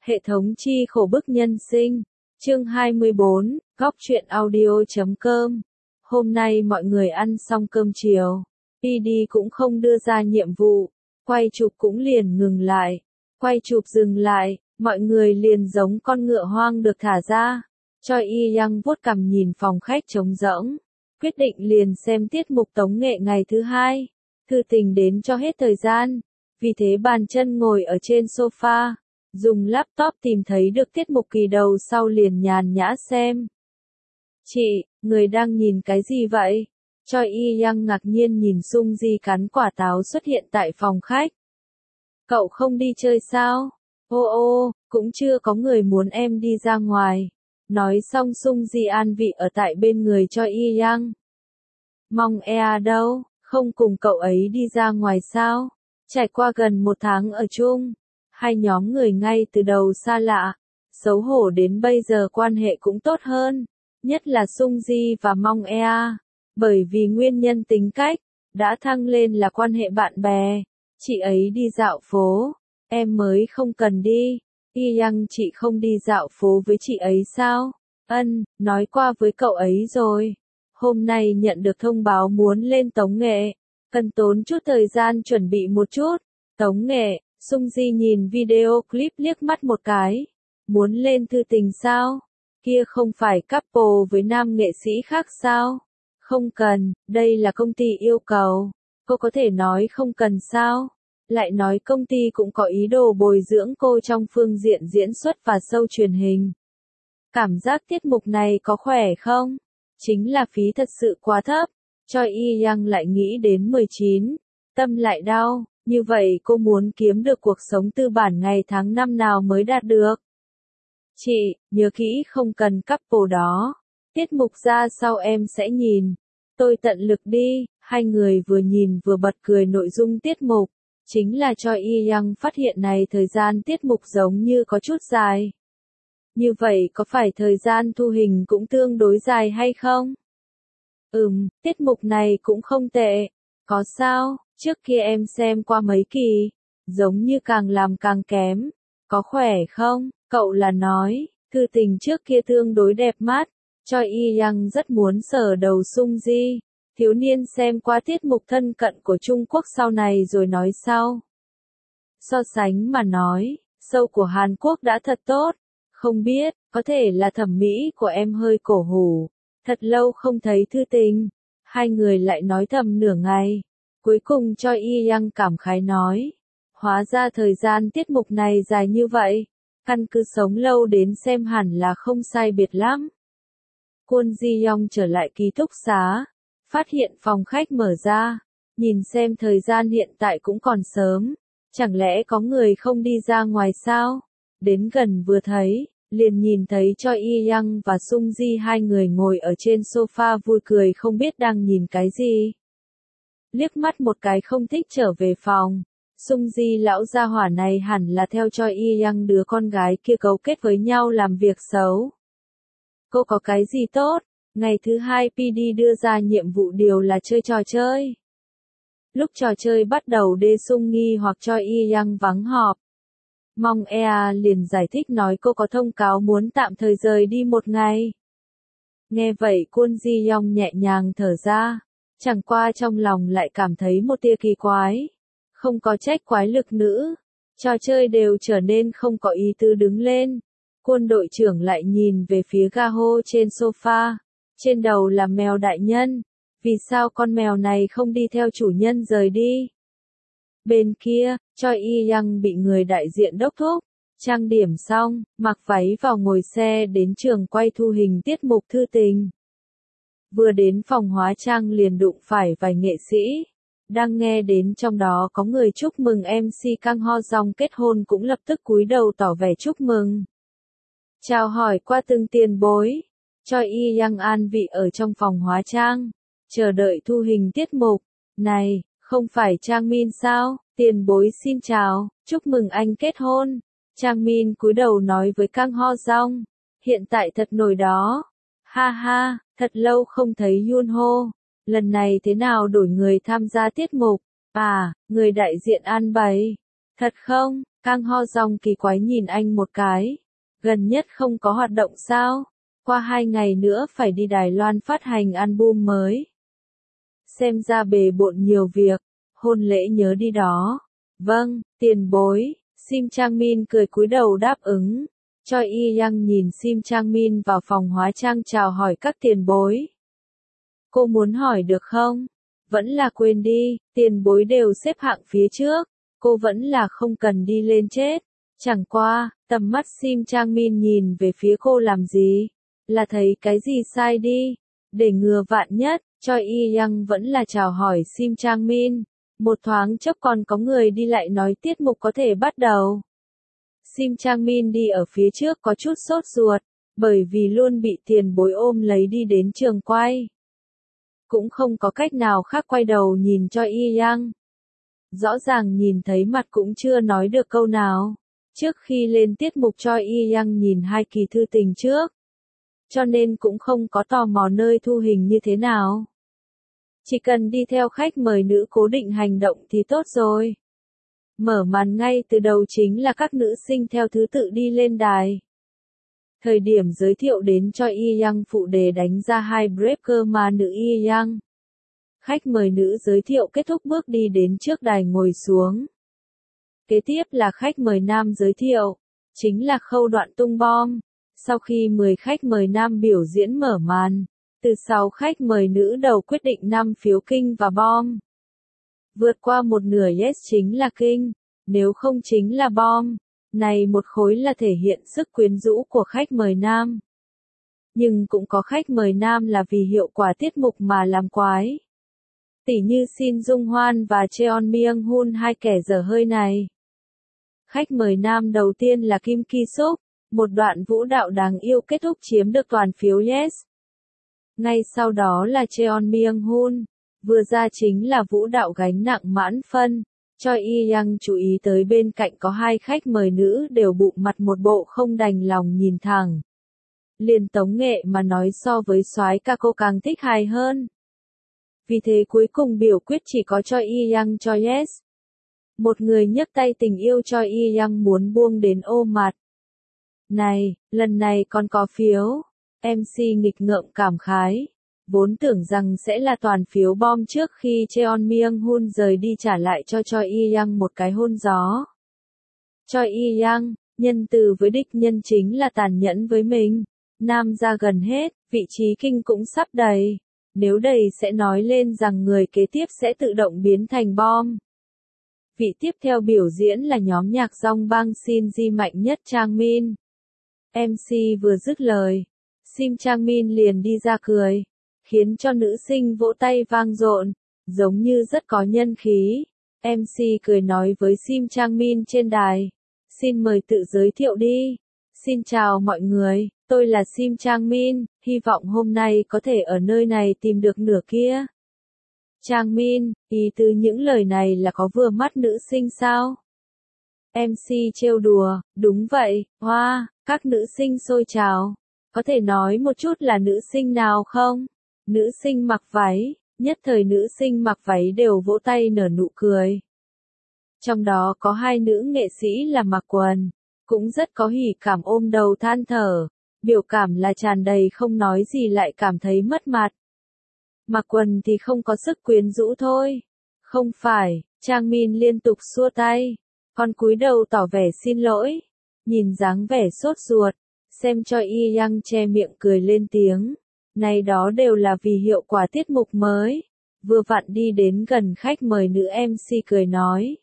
Hệ thống chi khổ bức nhân sinh. Chương 24, Góc truyện audio.com. Hôm nay mọi người ăn xong cơm chiều. PD cũng không đưa ra nhiệm vụ. Quay chụp cũng liền ngừng lại. Quay chụp dừng lại, mọi người liền giống con ngựa hoang được thả ra. Choi Y-young vuốt cằm nhìn phòng khách trống rỗng. Quyết định liền xem tiết mục tống nghệ ngày thứ hai. Thư tình đến cho hết thời gian. Vì thế bàn chân ngồi ở trên sofa. Dùng laptop tìm thấy được tiết mục kỳ đầu sau liền nhàn nhã xem. Chị, người đang nhìn cái gì vậy? Choi Y-young ngạc nhiên nhìn Sung Ji cắn quả táo xuất hiện tại phòng khách. Cậu không đi chơi sao? Ô, cũng chưa có người muốn em đi ra ngoài. Nói xong Sung Ji an vị ở tại bên người Choi Y-young. Mong Ea đâu, không cùng cậu ấy đi ra ngoài sao? Trải qua gần 1 tháng ở chung. Hai nhóm người ngay từ đầu xa lạ, xấu hổ đến bây giờ quan hệ cũng tốt hơn, nhất là Sung Ji và Mong Ea, bởi vì nguyên nhân tính cách, đã thăng lên là quan hệ bạn bè. Chị ấy đi dạo phố, em mới không cần đi. Y-young, chị không đi dạo phố với chị ấy sao? Nói qua với cậu ấy rồi. Hôm nay nhận được thông báo muốn lên tống nghệ, cần tốn chút thời gian chuẩn bị một chút. Tống nghệ. Sung Ji nhìn video clip liếc mắt một cái. Muốn lên thư tình sao? Kia không phải couple với nam nghệ sĩ khác sao? Không cần, đây là công ty yêu cầu. Cô có thể nói không cần sao? Lại nói công ty cũng có ý đồ bồi dưỡng cô trong phương diện diễn xuất và show truyền hình. Cảm giác tiết mục này có khỏe không? Chính là phí thật sự quá thấp. Choi Y-young lại nghĩ đến 19. Tâm lại đau. Như vậy cô muốn kiếm được cuộc sống tư bản ngày tháng năm nào mới đạt được? Chị, nhớ kỹ không cần couple đó. Tiết mục ra sau em sẽ nhìn. Tôi tận lực đi. Hai người vừa nhìn vừa bật cười nội dung tiết mục. Chính là Choi Y-young phát hiện này thời gian tiết mục giống như có chút dài. Như vậy có phải thời gian thu hình cũng tương đối dài hay không? Tiết mục này cũng không tệ. Có sao? Trước kia em xem qua mấy kỳ, giống như càng làm càng kém. Có khỏe không? Cậu là nói, thư tình trước kia tương đối đẹp mắt. Choi Y-young rất muốn sờ đầu Sung Ji. Thiếu niên xem qua tiết mục thân cận của Trung Quốc sau này rồi nói sau. So sánh mà nói, show của Hàn Quốc đã thật tốt. Không biết, có thể là thẩm mỹ của em hơi cổ hủ. Thật lâu không thấy thư tình. Hai người lại nói thầm nửa ngày. Cuối cùng Choi Y-young cảm khái nói. Hóa ra thời gian tiết mục này dài như vậy. Căn cứ sống lâu đến xem hẳn là không sai biệt lắm. Kwon Ji-young trở lại ký túc xá. Phát hiện phòng khách mở ra. Nhìn xem thời gian hiện tại cũng còn sớm. Chẳng lẽ có người không đi ra ngoài sao? Đến gần vừa thấy, liền nhìn thấy Choi Y-young và Sung Ji hai người ngồi ở trên sofa vui cười không biết đang nhìn cái gì. Liếc mắt một cái không thích trở về phòng. Sung Ji lão gia hỏa này hẳn là theo Choi Y-young đứa con gái kia cấu kết với nhau làm việc xấu. Cô có cái gì tốt? Ngày thứ hai PD đưa ra nhiệm vụ điều là chơi trò chơi. Lúc trò chơi bắt đầu Dae Sung nghi hoặc Choi Y-young vắng họp. Mong Ea liền giải thích nói cô có thông cáo muốn tạm thời rời đi 1 ngày. Nghe vậy Kwon Ji-young nhẹ nhàng thở ra. Chẳng qua trong lòng lại cảm thấy một tia kỳ quái. Không có trách quái lực nữ. Trò chơi đều trở nên không có ý tứ đứng lên. Quân đội trưởng lại nhìn về phía Gaho trên sofa. Trên đầu là mèo đại nhân. Vì sao con mèo này không đi theo chủ nhân rời đi? Bên kia, Choi Y-young bị người đại diện đốc thúc. Trang điểm xong, mặc váy vào ngồi xe đến trường quay thu hình tiết mục thư tình. Vừa đến phòng hóa trang liền đụng phải vài nghệ sĩ. Đang nghe đến trong đó có người chúc mừng MC Kang Ho Jong kết hôn cũng lập tức cúi đầu tỏ vẻ chúc mừng. Chào hỏi qua từng tiền bối. Choi Y-young an vị ở trong phòng hóa trang. Chờ đợi thu hình tiết mục. Này, không phải Trang Min sao? Tiền bối xin chào, chúc mừng anh kết hôn. Trang Min cúi đầu nói với Kang Ho Jong. Hiện tại thật nổi đó. Ha ha, thật lâu không thấy Yoon Ho. Lần này thế nào đổi người tham gia tiết mục? À, người đại diện an bày. Thật không? Kang Ho Dong kỳ quái nhìn anh một cái. Gần nhất không có hoạt động sao? Qua 2 ngày nữa phải đi Đài Loan phát hành album mới. Xem ra bề bộn nhiều việc, hôn lễ nhớ đi đó. Vâng, tiền bối. Sim Chang Min cười cúi đầu đáp ứng. Choi Y Yang nhìn Sim Chang Min vào phòng hóa trang chào hỏi các tiền bối. Cô muốn hỏi được không? Vẫn là quên đi, tiền bối đều xếp hạng phía trước, cô vẫn là không cần đi lên chết. Chẳng qua, tầm mắt Sim Chang Min nhìn về phía cô làm gì? Là thấy cái gì sai đi? Để ngừa vạn nhất, Choi Y Yang vẫn là chào hỏi Sim Chang Min. Một thoáng chốc còn có người đi lại nói tiết mục có thể bắt đầu. Sim Chang Min đi ở phía trước có chút sốt ruột, bởi vì luôn bị tiền bối ôm lấy đi đến trường quay. Cũng không có cách nào khác quay đầu nhìn cho Y Yang. Rõ ràng nhìn thấy mặt cũng chưa nói được câu nào. Trước khi lên tiết mục cho Y Yang nhìn 2 kỳ thư tình trước. Cho nên cũng không có tò mò nơi thu hình như thế nào. Chỉ cần đi theo khách mời nữ cố định hành động thì tốt rồi. Mở màn ngay từ đầu chính là các nữ sinh theo thứ tự đi lên đài. Thời điểm giới thiệu đến cho Y Yang phụ đề đánh ra 2 breaker mà nữ Y Yang. Khách mời nữ giới thiệu kết thúc bước đi đến trước đài ngồi xuống. Kế tiếp là khách mời nam giới thiệu, chính là khâu đoạn tung bom. Sau khi 10 khách mời nam biểu diễn mở màn, từ 6 khách mời nữ đầu quyết định 5 phiếu kinh và bom. Vượt qua một nửa yes chính là kinh, nếu không chính là bom. Này một khối là thể hiện sức quyến rũ của khách mời nam. Nhưng cũng có khách mời nam là vì hiệu quả tiết mục mà làm quái. Tỉ như Shin Jung Hwan và Cheon Myung Hun, 2 kẻ dở hơi này. Khách mời nam đầu tiên là Kim Ki Suk, một đoạn vũ đạo đáng yêu kết thúc chiếm được toàn phiếu yes. Ngay sau đó là Cheon Myung Hun, vừa ra chính là vũ đạo gánh nặng mãn phân. Choi Y Yang chú ý tới bên cạnh có 2 khách mời nữ đều bụng mặt một bộ không đành lòng nhìn thẳng. Liền tống nghệ mà nói so với soái ca cô càng thích hài hơn. Vì thế cuối cùng biểu quyết chỉ có Choi Y Yang cho yes. Một người nhấc tay tình yêu Choi Y Yang muốn buông đến ôm mặt. Này, lần này còn có phiếu. MC nghịch ngợm cảm khái. Vốn tưởng rằng sẽ là toàn phiếu bom trước khi Cheon Myung Hun rời đi trả lại cho Choi Y Yang một cái hôn gió. Choi Y Yang, nhân từ với địch nhân chính là tàn nhẫn với mình. Nam ra gần hết, vị trí kinh cũng sắp đầy. Nếu đầy sẽ nói lên rằng người kế tiếp sẽ tự động biến thành bom. Vị tiếp theo biểu diễn là nhóm nhạc dong bang Shinji mạnh nhất Chang Min. MC vừa dứt lời, Sim Chang Min liền đi ra cười, khiến cho nữ sinh vỗ tay vang dội, giống như rất có nhân khí. MC cười nói với Sim Chang Min trên đài, xin mời tự giới thiệu đi. Xin chào mọi người, tôi là Sim Chang Min, hy vọng hôm nay có thể ở nơi này tìm được nửa kia. Chang Min, ý từ những lời này là có vừa mắt nữ sinh sao? MC trêu đùa, đúng vậy, hoa, các nữ sinh xôi trào. Có thể nói một chút là nữ sinh nào không? Nữ sinh mặc váy, nhất thời nữ sinh mặc váy đều vỗ tay nở nụ cười. Trong đó có 2 nữ nghệ sĩ là mặc quần, cũng rất có hỉ cảm ôm đầu than thở, biểu cảm là tràn đầy không nói gì lại cảm thấy mất mặt. Mặc quần thì không có sức quyến rũ thôi. Không phải, Chang Min liên tục xua tay, còn cúi đầu tỏ vẻ xin lỗi, nhìn dáng vẻ sốt ruột, xem cho Y Yang che miệng cười lên tiếng. Này đó đều là vì hiệu quả tiết mục mới. Vừa vặn đi đến gần khách mời nữ MC cười nói.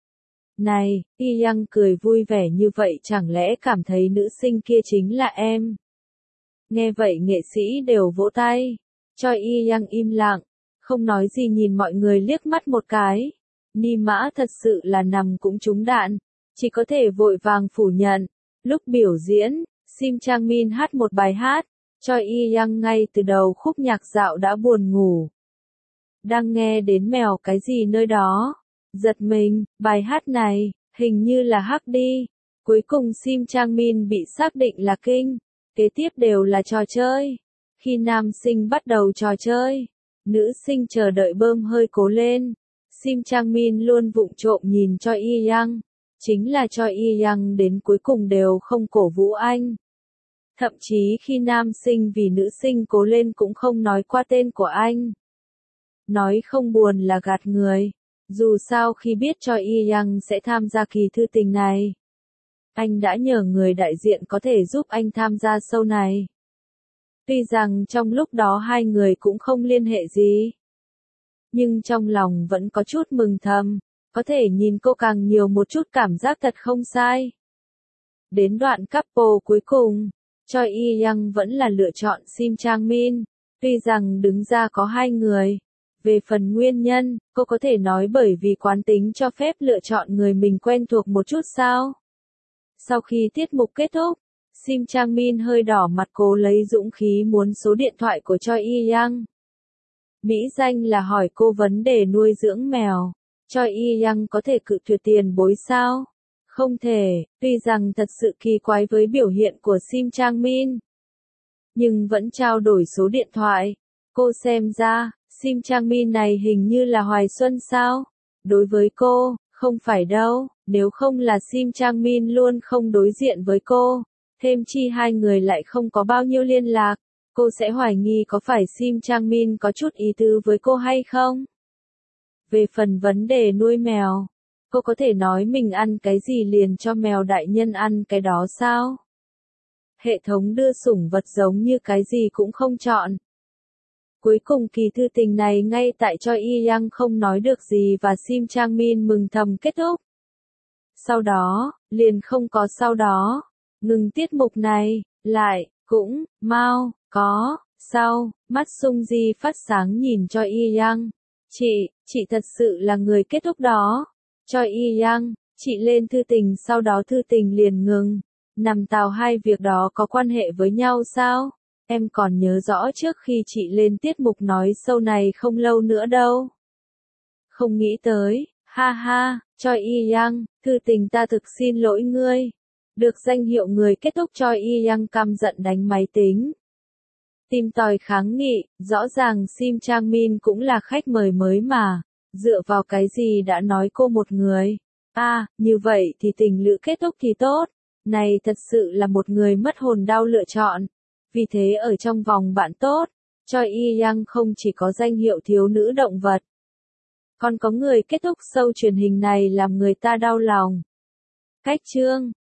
Này, Y Yang cười vui vẻ như vậy chẳng lẽ cảm thấy nữ sinh kia chính là em? Nghe vậy nghệ sĩ đều vỗ tay. Choi Y Yang im lặng, không nói gì nhìn mọi người liếc mắt một cái. Ni mã thật sự là nằm cũng trúng đạn, chỉ có thể vội vàng phủ nhận. Lúc biểu diễn, Sim Chang Min hát một bài hát, Choi Y Yang ngay từ đầu khúc nhạc dạo đã buồn ngủ. Đang nghe đến mèo cái gì nơi đó, giật mình, bài hát này, hình như là hắc đi. Cuối cùng Sim Chang Min bị xác định là kinh, kế tiếp đều là trò chơi. Khi nam sinh bắt đầu trò chơi, nữ sinh chờ đợi bơm hơi cố lên. Sim Chang Min luôn vụng trộm nhìn cho Y Yang, chính là Choi Yi-young đến cuối cùng đều không cổ vũ anh. Thậm chí khi nam sinh vì nữ sinh cố lên cũng không nói qua tên của anh. Nói không buồn là gạt người. Dù sao khi biết Choi Yi-young sẽ tham gia kỳ thư tình này, anh đã nhờ người đại diện có thể giúp anh tham gia show này. Tuy rằng trong lúc đó hai người cũng không liên hệ gì, nhưng trong lòng vẫn có chút mừng thầm, có thể nhìn cô càng nhiều một chút cảm giác thật không sai. Đến đoạn couple cuối cùng, Choi Yi-young vẫn là lựa chọn Sim Chang-min, tuy rằng đứng ra có hai người. Về phần nguyên nhân, cô có thể nói bởi vì quán tính cho phép lựa chọn người mình quen thuộc một chút sao? Sau khi tiết mục kết thúc, Sim Chang-min hơi đỏ mặt cố lấy dũng khí muốn số điện thoại của Choi Yi-young. Mỹ danh là hỏi cô vấn đề nuôi dưỡng mèo. Choi Yi-young có thể cự tuyệt tiền bối sao? Không thể, tuy rằng thật sự kỳ quái với biểu hiện của Sim Chang-min, nhưng vẫn trao đổi số điện thoại. Cô xem ra, Sim Chang-min này hình như là Hoài Xuân sao? Đối với cô, không phải đâu, nếu không là Sim Chang-min luôn không đối diện với cô, thêm chi hai người lại không có bao nhiêu liên lạc, cô sẽ hoài nghi có phải Sim Chang-min có chút ý tứ với cô hay không? Về phần vấn đề nuôi mèo, cô có thể nói mình ăn cái gì liền cho mèo đại nhân ăn cái đó sao? Hệ thống đưa sủng vật giống như cái gì cũng không chọn. Cuối cùng kỳ thư tình này ngay tại Choi Yi-young không nói được gì và Sim Chang-min mừng thầm kết thúc. Sau đó, liền không có sau đó. Ngừng tiết mục này, lại, cũng, mau, có, sau, mắt Sung Ji phát sáng nhìn Choi Yi-young. Chị thật sự là người kết thúc đó. Choi Yi-young, chị lên thư tình sau đó thư tình liền ngừng. Nằm tàu hai việc đó có quan hệ với nhau sao? Em còn nhớ rõ trước khi chị lên tiết mục nói show này không lâu nữa đâu. Không nghĩ tới, ha ha, Choi Yi-young, thư tình ta thực xin lỗi ngươi. Được danh hiệu người kết thúc Choi Yi-young căm giận đánh máy tính. Tìm tòi kháng nghị, rõ ràng Sim Chang-min cũng là khách mời mới mà. Dựa vào cái gì đã nói cô một người? Như vậy thì tình lữ kết thúc thì tốt. Này thật sự là một người mất hồn đau lựa chọn. Vì thế ở trong vòng bạn tốt, Choi Yi-young không chỉ có danh hiệu thiếu nữ động vật, còn có người kết thúc show truyền hình này làm người ta đau lòng. Cách chương